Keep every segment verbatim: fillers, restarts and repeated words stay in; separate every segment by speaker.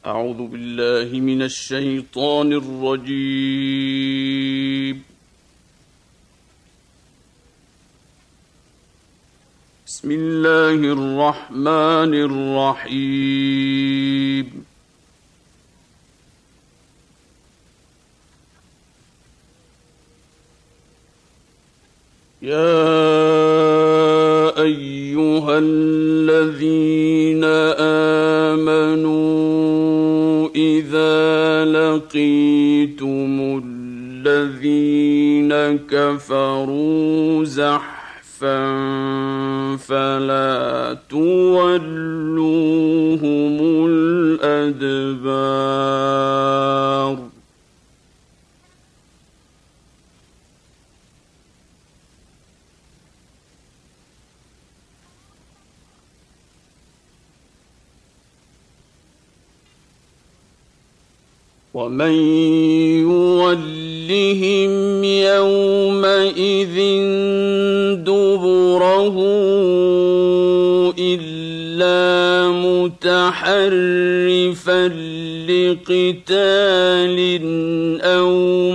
Speaker 1: أعوذ بالله من الشيطان الرجيم. بسم الله الرحمن الرحيم. يا أيها الذين آمنوا إذا لقيتم الذين كفروا زحفا فلا تولوهم الأدبار. ومن يولهم يومئذ دبره إلا متحرفا لقتال أو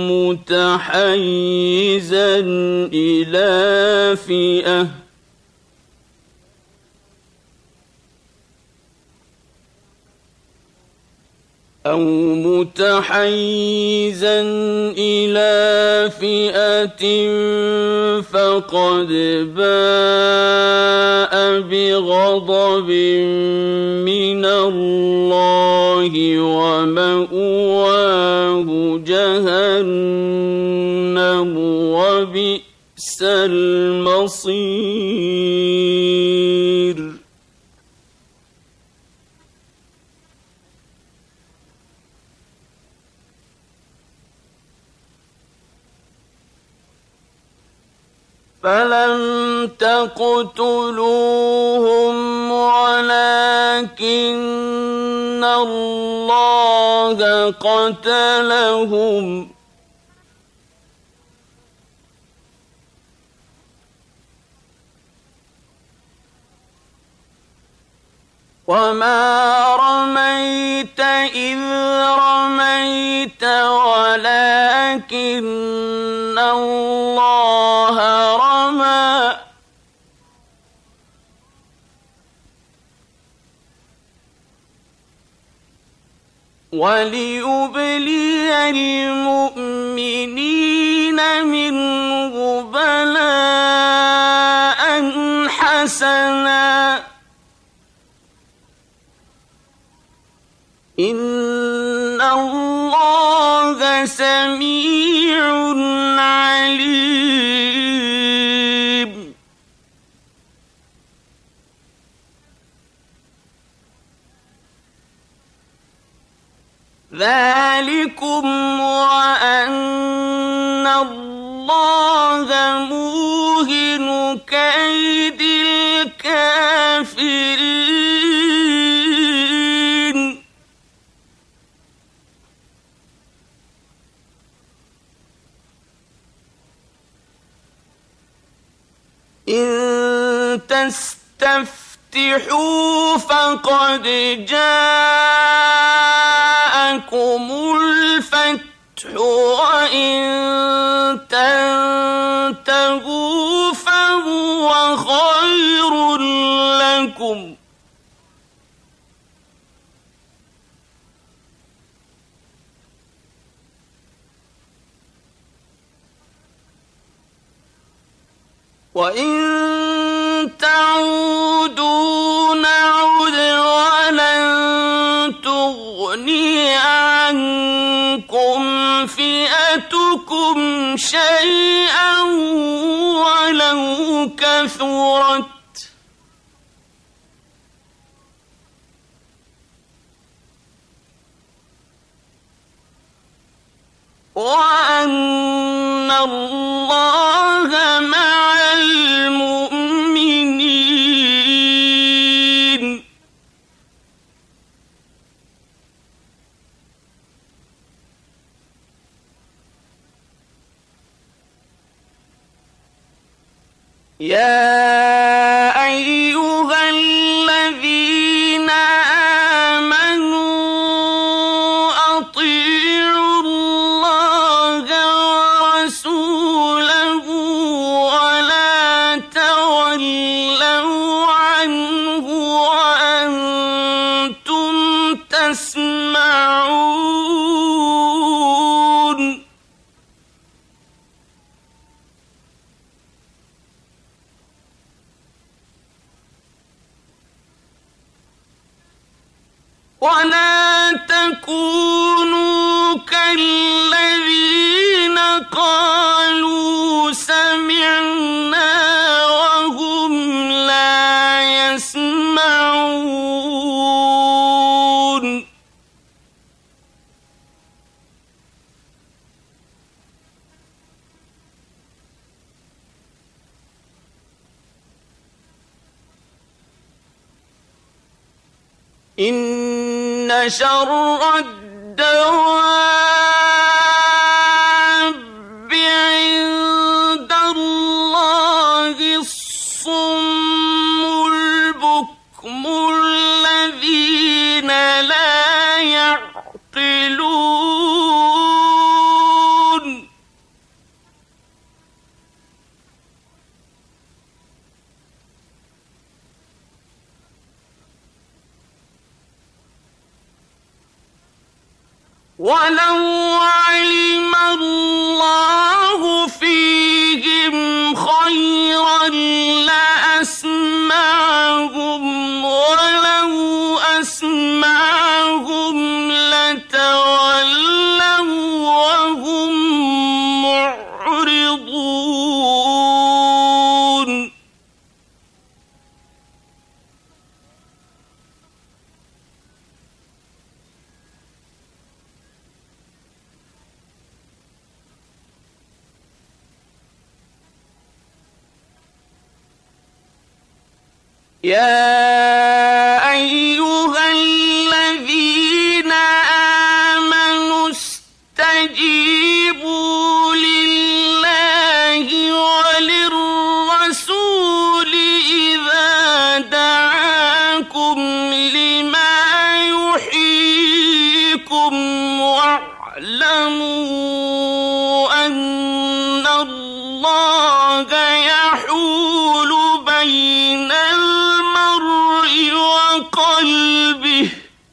Speaker 1: متحيزا إلى فئة أو متحيزا إلى فئة فقد باء بغضب من الله ومأواه جهنم وبئس المصير. فلم تقتلوهم ولكن الله قتلهم وما رميت إذ رميت ولكن الله رمى وليبلي المؤمنين منه بلاء حسنا إن الله سميع عليم. ذلكم وأن الله موهن كيد الكافرين. إن تستفتحوا فقد جاءكم الفتح وإن تنتهوا فهو خير لكم وإن تعودوا نعد ولن تغني عنكم فئتكم شيئا ولو كثرت وأن الله مع المؤمنين. يا أيها الذين آمنوا يسمعون ولا تكونوا كالذين قالوا سمعنا وهم لا يسمعون إن شر الدواب عند الله الصم البكم الذين لا يعقلون ولو علم الله فيهم خيرا لأسمعهم ولو أسمعهم لتولوا وهم معرضون يا أيها الذين آمنوا استجيبوا لله وللرسول إذا دعاكم لما يحييكم واعلموا أن الله يحول بين قلبه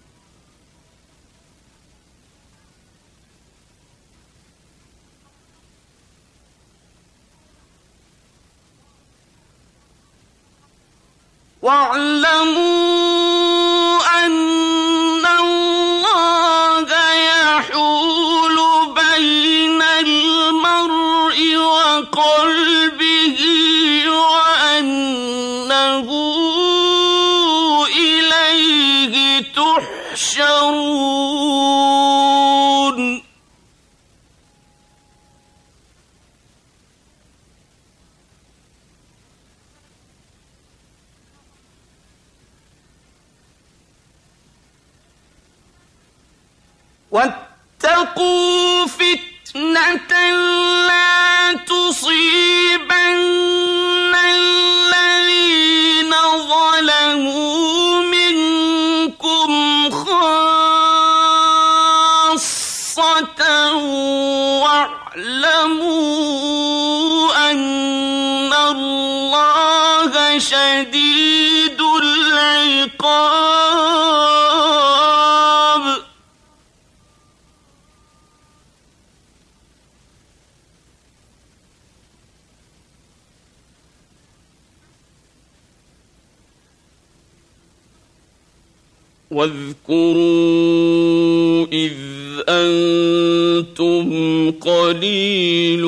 Speaker 1: واعلموا أن الله يحول بين المرء وقلبه وأنه تحشرون واتقوا فتنة لا تصيبن الذين ظلموا منكم خاصة واعلموا أن الله شديد العقاب واذكروا إذ أنتم قليل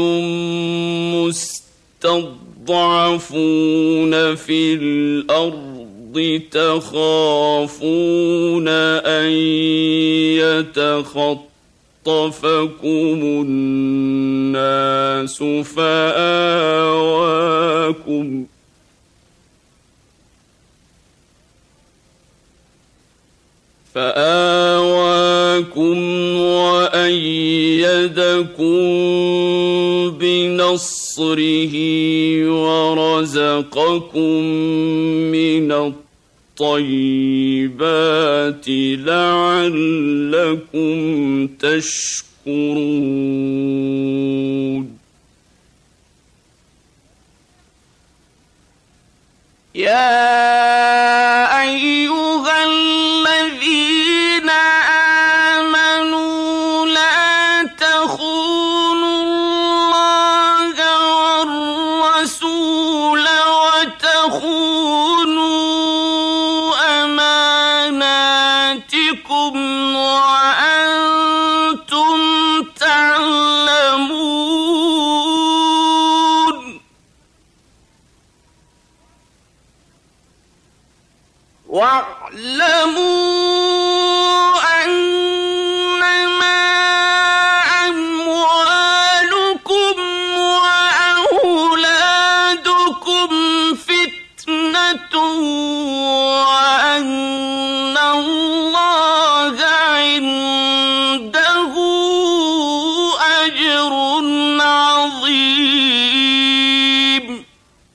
Speaker 1: مستضعفون في الأرض تخافون أن يتخطفكم الناس فآواكم فآواكم وأيدكم بنصره ورزقكم من الطيبات لعلكم تشكرون. يا أيها الذين وأنتم تعلمون واعلموا وأن الله عنده أجر عظيم.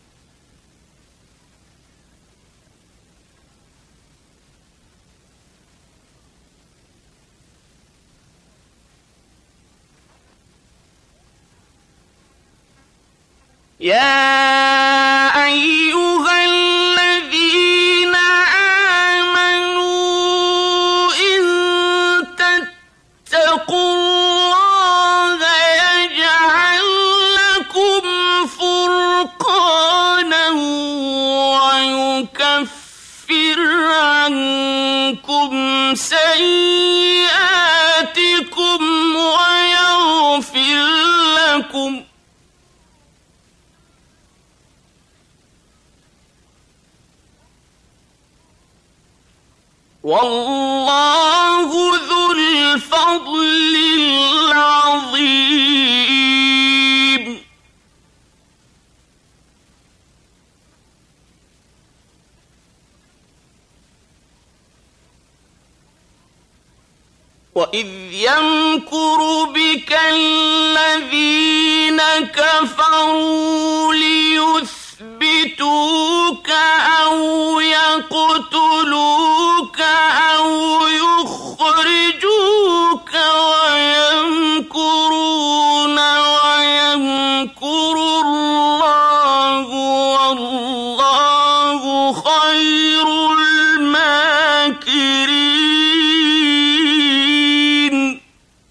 Speaker 1: يا سيئاتكم ويغفر لكم والله ذو الفضل العظيم. وإذ يمكر بك الذين كفروا ليثبتوك أو يقتلوك أو يخرجوك ويمكرون ويمكر الله والله خير الماكرين.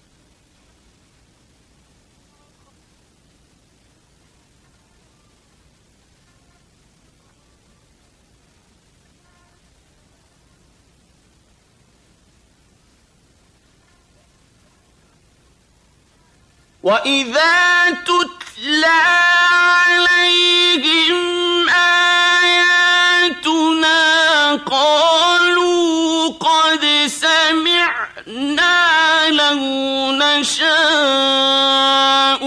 Speaker 1: وإذا تتلى عليهم آياتنا قالوا قد سمعنا لو نشاء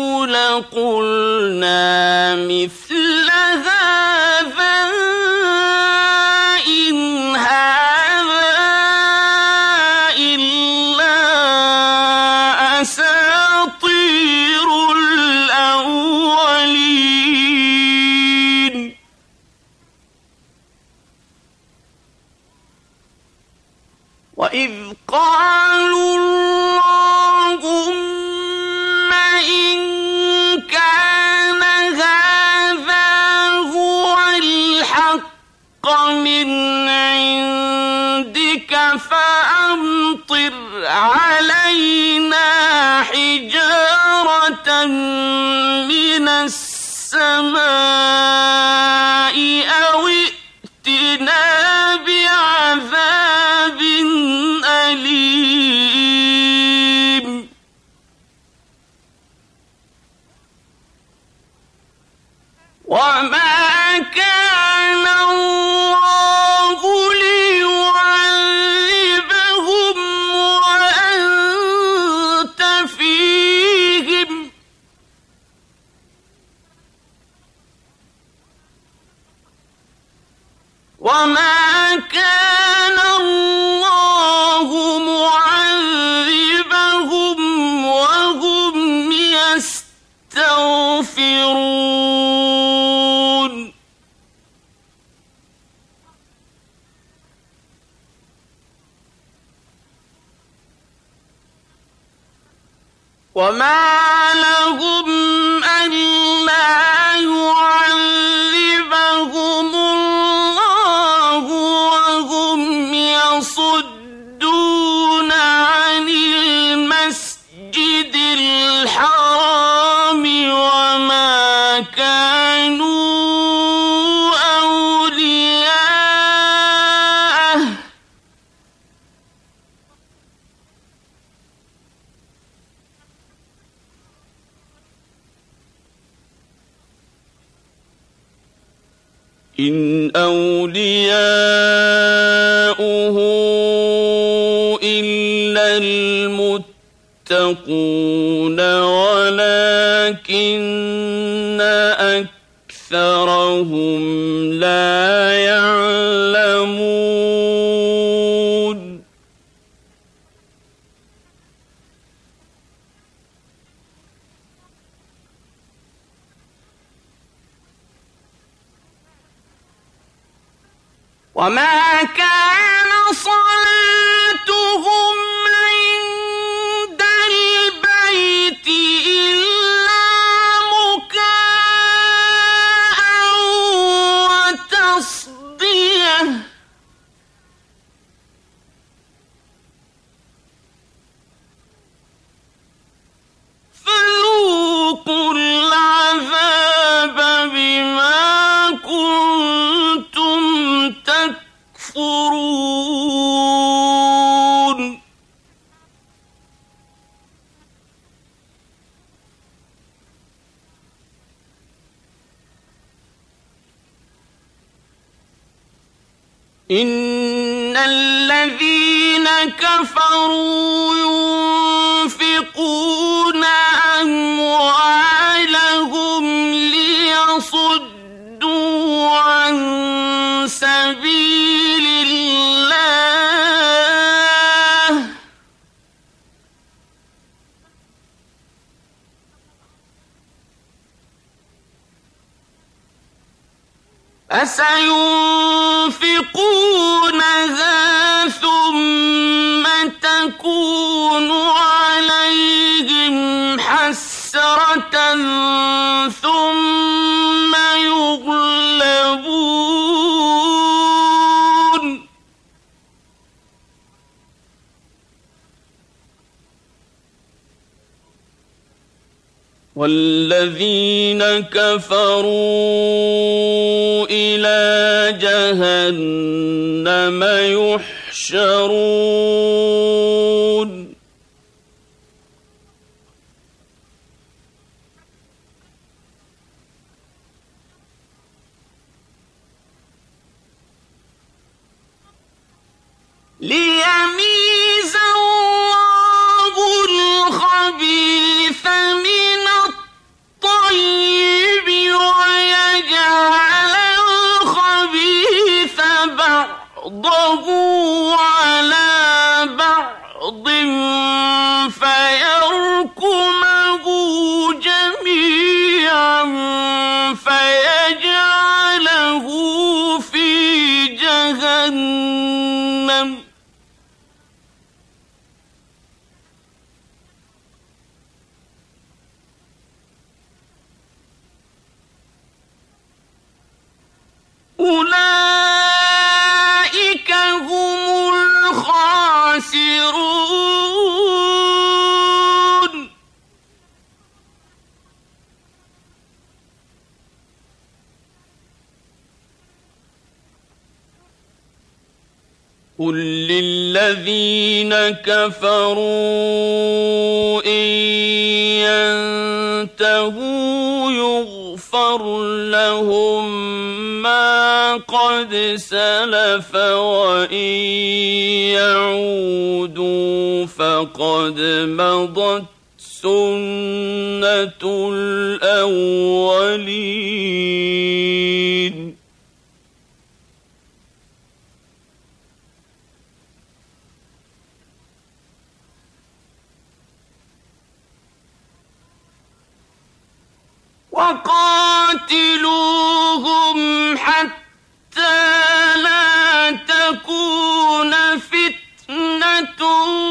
Speaker 1: لقلنا مثل هذا إن هذا إلا أساطير الأولين. وإذ قالوا اللهم إن كان هذا هو الحق من عندك فأمطر علينا حجارة من السماء أو ائتنا بعذاب أليم. وما كان الله ليعذبهم وأنت فيهم وما كان الله معذبهم وهم يستغفرون. وما لهم ألا يعذبهم الله وهم يصدون عن المسجد الحرام وما كانوا أولياءه إن أولياؤه إلا المتقون ولكن أكثرهم لا يعلمون وما كان صلاتهم عند البيت إلا مكاء وتصدية فذوقوا العذاب بما كنتم تكفرون إن الذين كفروا ينفقون أموالهم ليصدوا عن سبيل الله فسينفقونها ثم تكون عليهم حسرة ثم يغلبون والذين كفروا إلى جهنم يحشرون ليميز الله الخبيث من الطيب ويجعل الخبيث بعضه على بعض فيركمه جميعا فيجعله في جهنم أولئك هم الخاسرون قل للذين كفروا إن ينتهوا يغفر لهم ما قد سلف وإن يعودوا فقد مضت سنة الأولين وقاتلوهم حتى لا تكون فتنة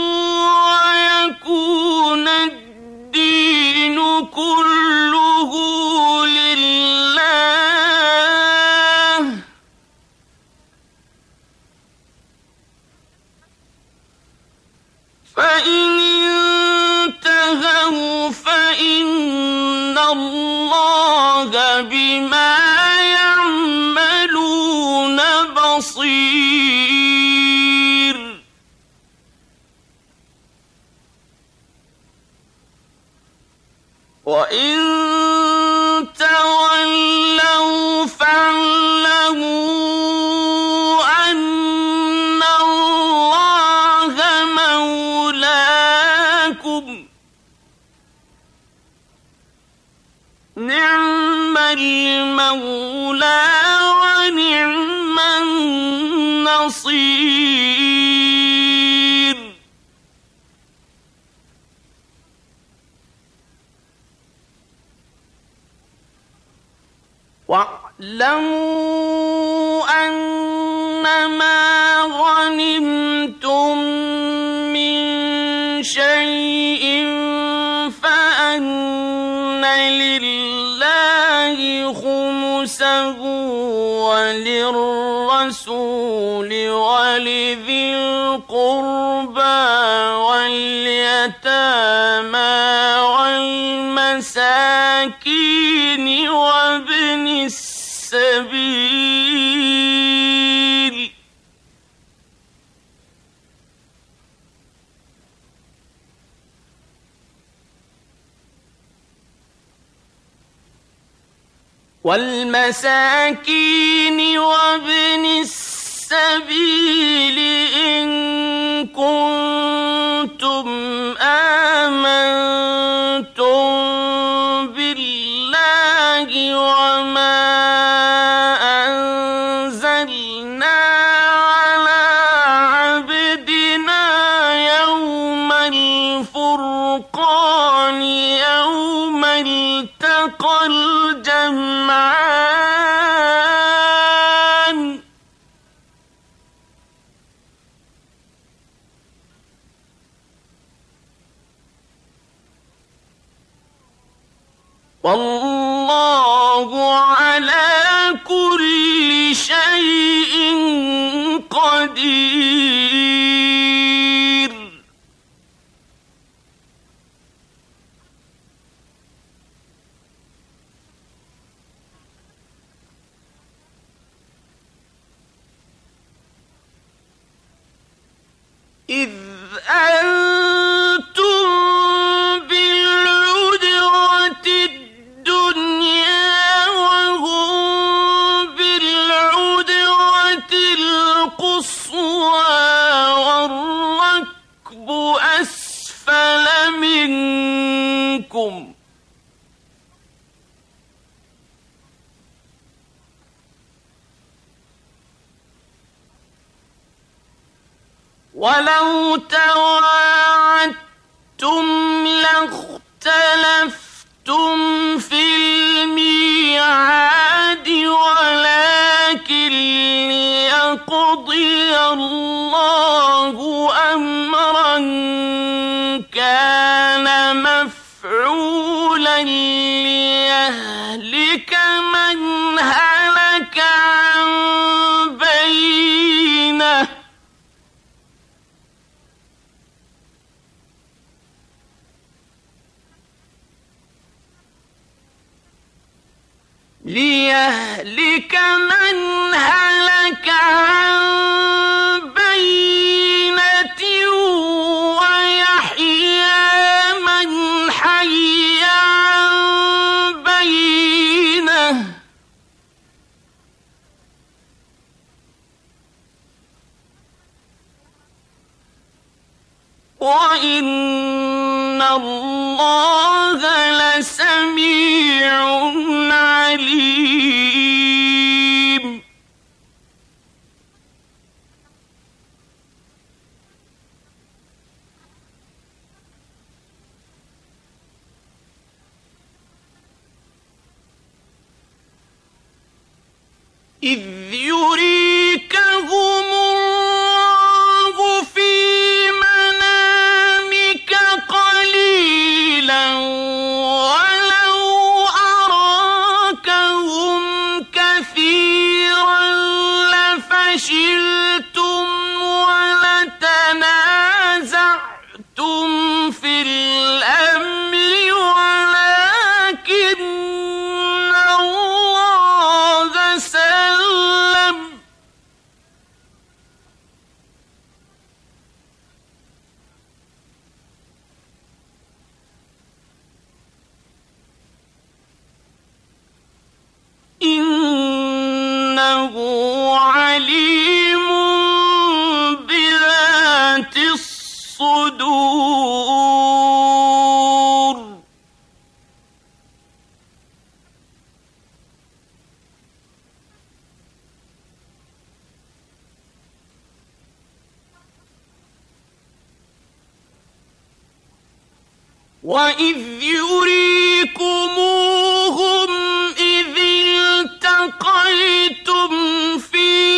Speaker 1: ويكون الدين كله لله فإن انتهوا فإن الله بما يعملون بصير وإن تولوا فاعلموا لكم نعم المولى ونعم النصير. واعلموا أنما غنمتم من شيء فأن لله خمسه وللرسول ولذي القربى واليتامى والمساكين وابن السبيل والمساكين وابن السبيل إن كنتم آمنتم بالله وما أنزلنا على عبدنا يوم الفرقان يوم التقى الجمعان والله على كل شيء قدير. إذ أنتم بالعدوة الدنيا وهم بالعدوة القصوى والركب أسفل منكم ولو تواعدتم لاختلفتم في الميعاد ولكن ليقضي الله أمرا كان مفعولا ليهلك من هلك عن بينه ليهلك من هلك عن بينة ويحيى من حي عن بينة وإن الله لسميع عليم. إذ يريكهم الله في منامك قليلا ولو أراكهم كثيرا لفشلتم ولتنازعتم في الأمر ولكن الله سلم إنه عليم بذات الصدور. وإذ يريكموهم إذ التقيتم في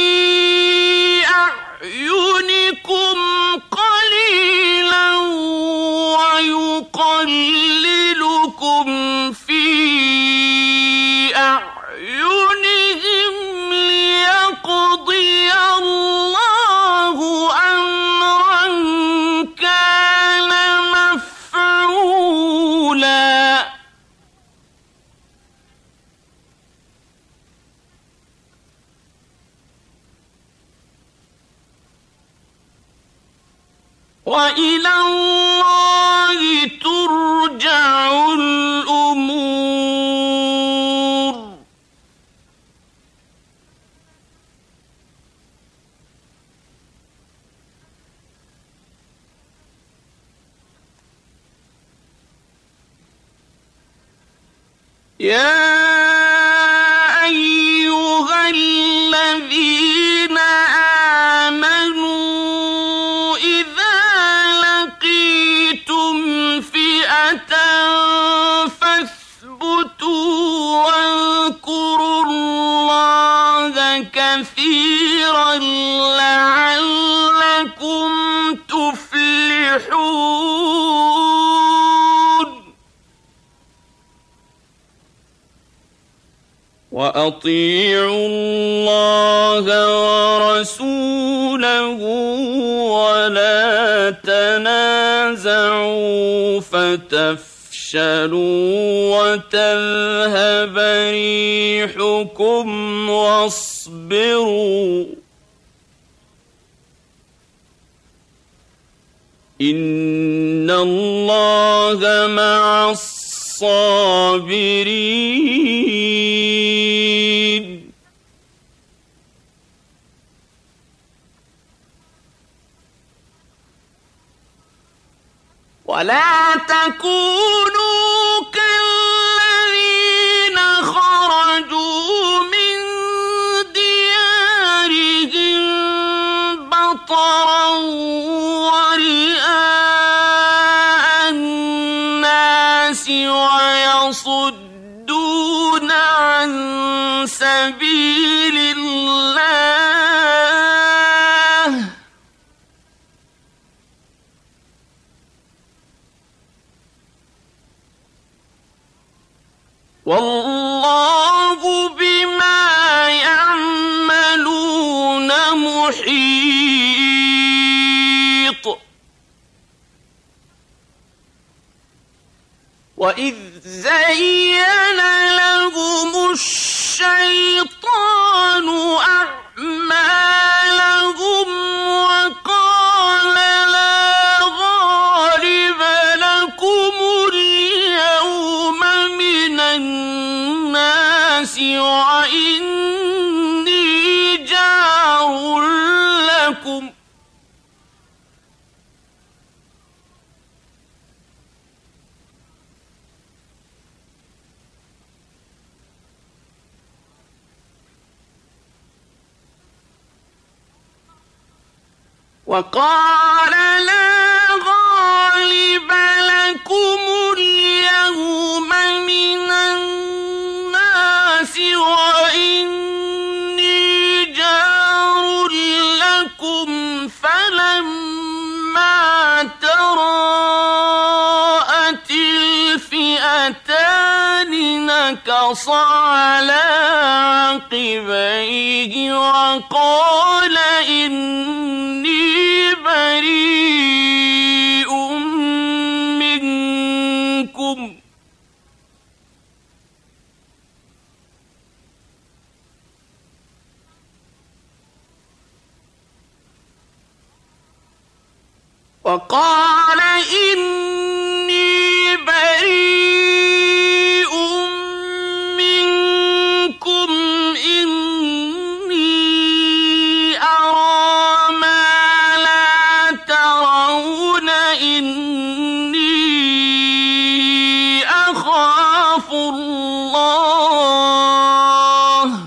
Speaker 1: أعينكم قليلا ويقللكم في أعينهم ليقضي الله أمرا كان مفعولا. وإلى الله ترجع الأمور. يا أيها الذين آمنوا إذا لقيتم فئة فاثبتوا واذكروا الله كثيرا لعلكم تفلحون. وأطيعوا الله ورسوله ولا تنازعوا فتفشلوا وتذهب ريحكم واصبروا إن الله مع الصابرين. ولا تكونوا كالذين خرجوا من ديارهم بطرا ورئاء الناس ويصدون عن سبيل الله والله بما يعملون محيط. وإذ زين لهم الشيطان أعمالهم وقال لا غالب لكم اليوم من الناس وإني جار لكم وقال لا غالب لكم اليوم من الناس وإني جار لكم فلما تراءت الفئتان نكص على عقبيه وقال إني بريء منكم وقال إني بريء منكم إني أرى ما لا ترون إني أخاف الله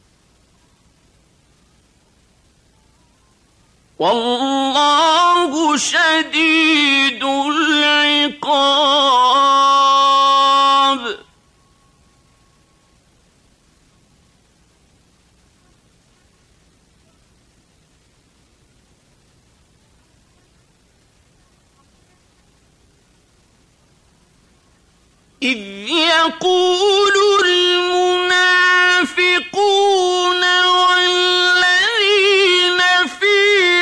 Speaker 1: والله شديد العقاب إذ يقول المنافقون والذين في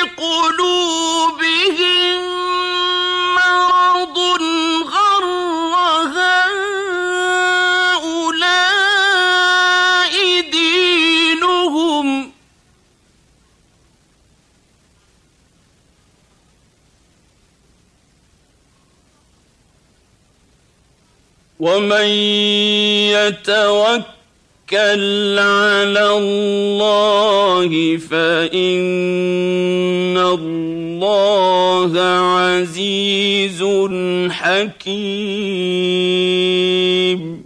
Speaker 1: قلوبهم مرض غر هؤلاء دينهم ومن يتوكل على الله فإن الله عزيز حكيم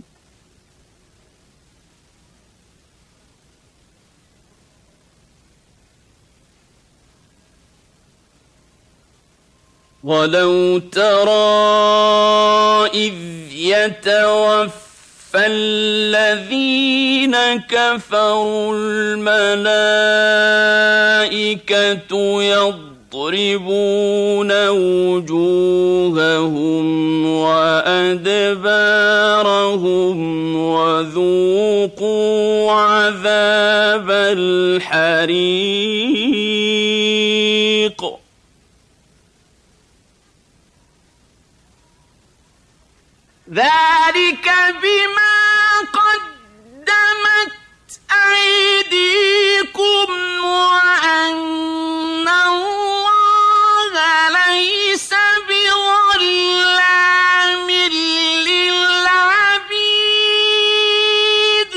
Speaker 1: ولو ترى إذ يتوفى الذين كفروا الملائكة يضربون وجوههم وأدبارهم وذوقوا عذاب الحريق ذلك بما قدمت أيديكم وأن الله ليس بظلام للعبيد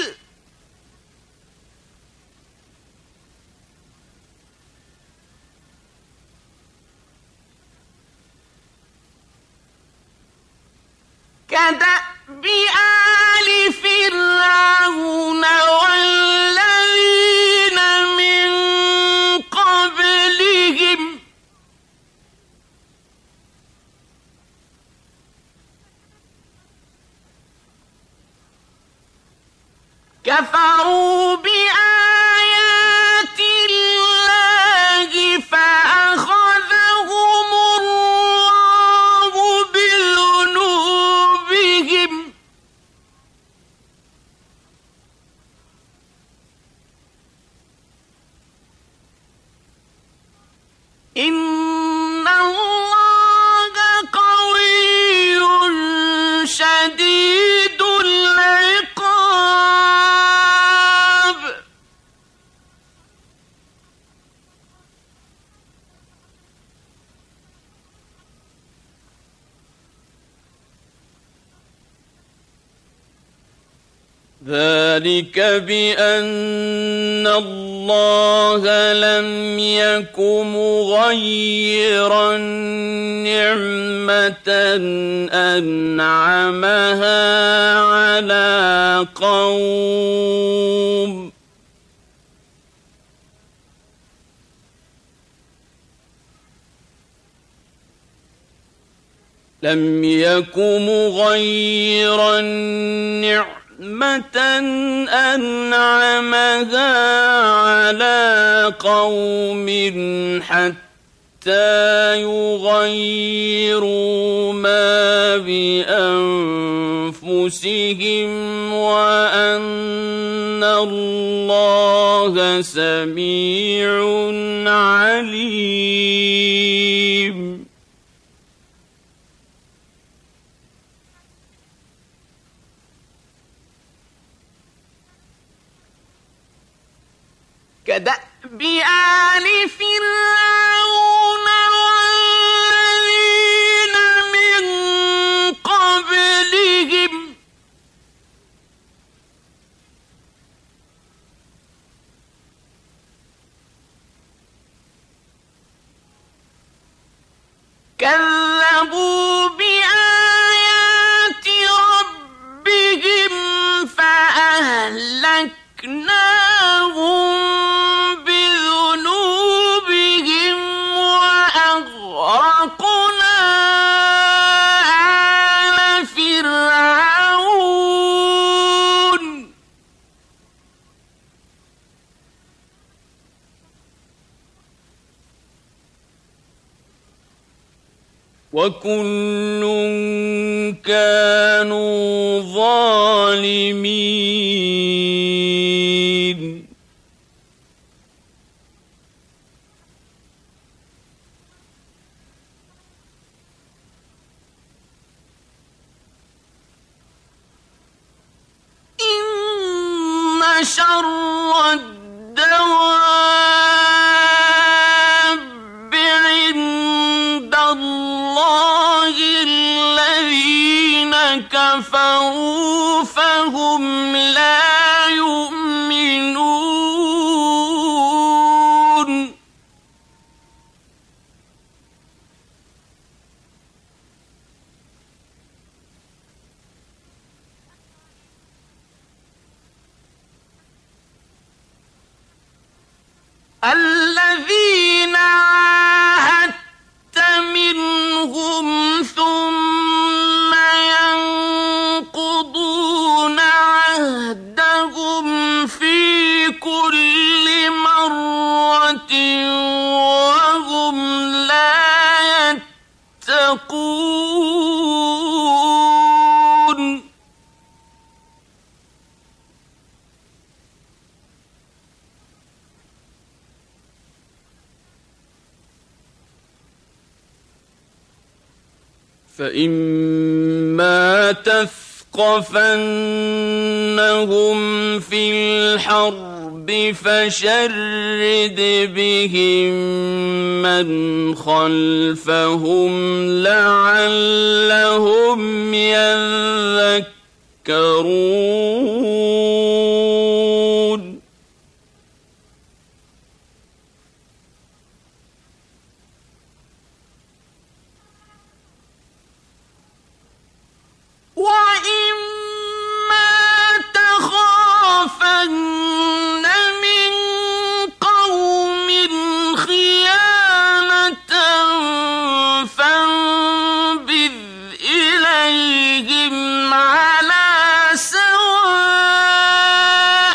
Speaker 1: كدأب آل فرعون والذين من قبلهم كفروا بآيات الله فأخذهم الله بذنوبهم إن الله قوي شديد العقاب ذلك بأن الله لم يك مغيرا نعمة أنعمها على قوم لم يك مغيرا نعمة أنعمها على قوم حتى يغيروا ما بأنفسهم وأن الله سميع عليم كدأب آل فرعون والذين من قبلهم كذبوا بآيات ربهم فأهلكناهم بذنوبهم وأغرقنا وكل كانوا ظالمين. إن شر الدواب عند الله الذين كفروا فهم لا يؤمنون. الذين عاهدت منهم ثم ينقضون عهدهم في كل مرة وهم لا يتقون. فإما تثقفنهم في الحرب فشرد بهم من خلفهم لعلهم يذكرون. وإما تخافن من قوم خيانة فانبذ إليهم على سواء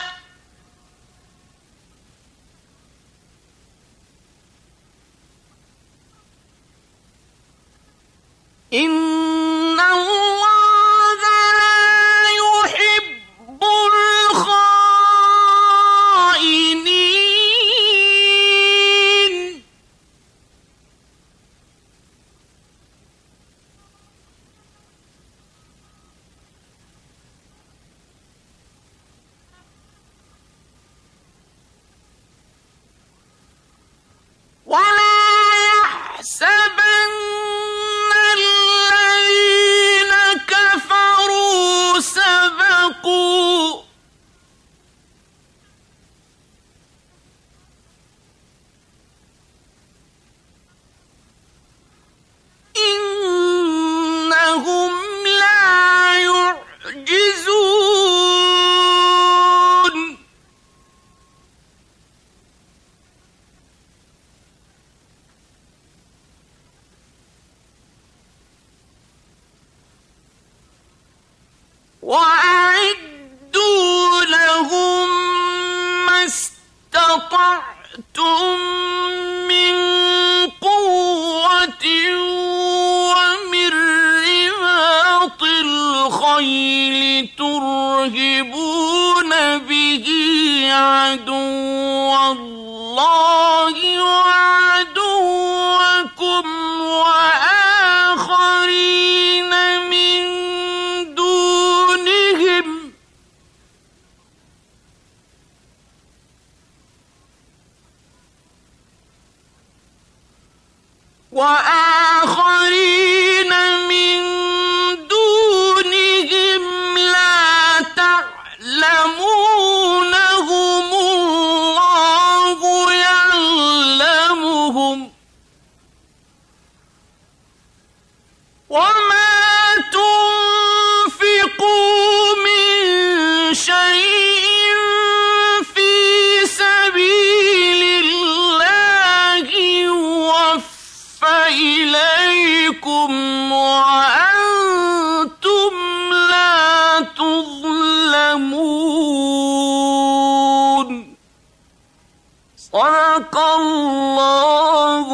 Speaker 1: إن الله لا يحب الخائنين. ولا يحسبن الذين كفروا سبقوا إنهم لا يعجزون. وأعدوا لهم ما استطعتم من قوة ومن رباط الخيل ترهبون به عدو الله وعدوكم وآخرين من دونهم وآخرين من دونهم لا تعلمونهم الله يعلمهم. وما تنفقوا من شيء في سبيل الله يوفى إليكم وأنتم لا تظلمون. صدق الله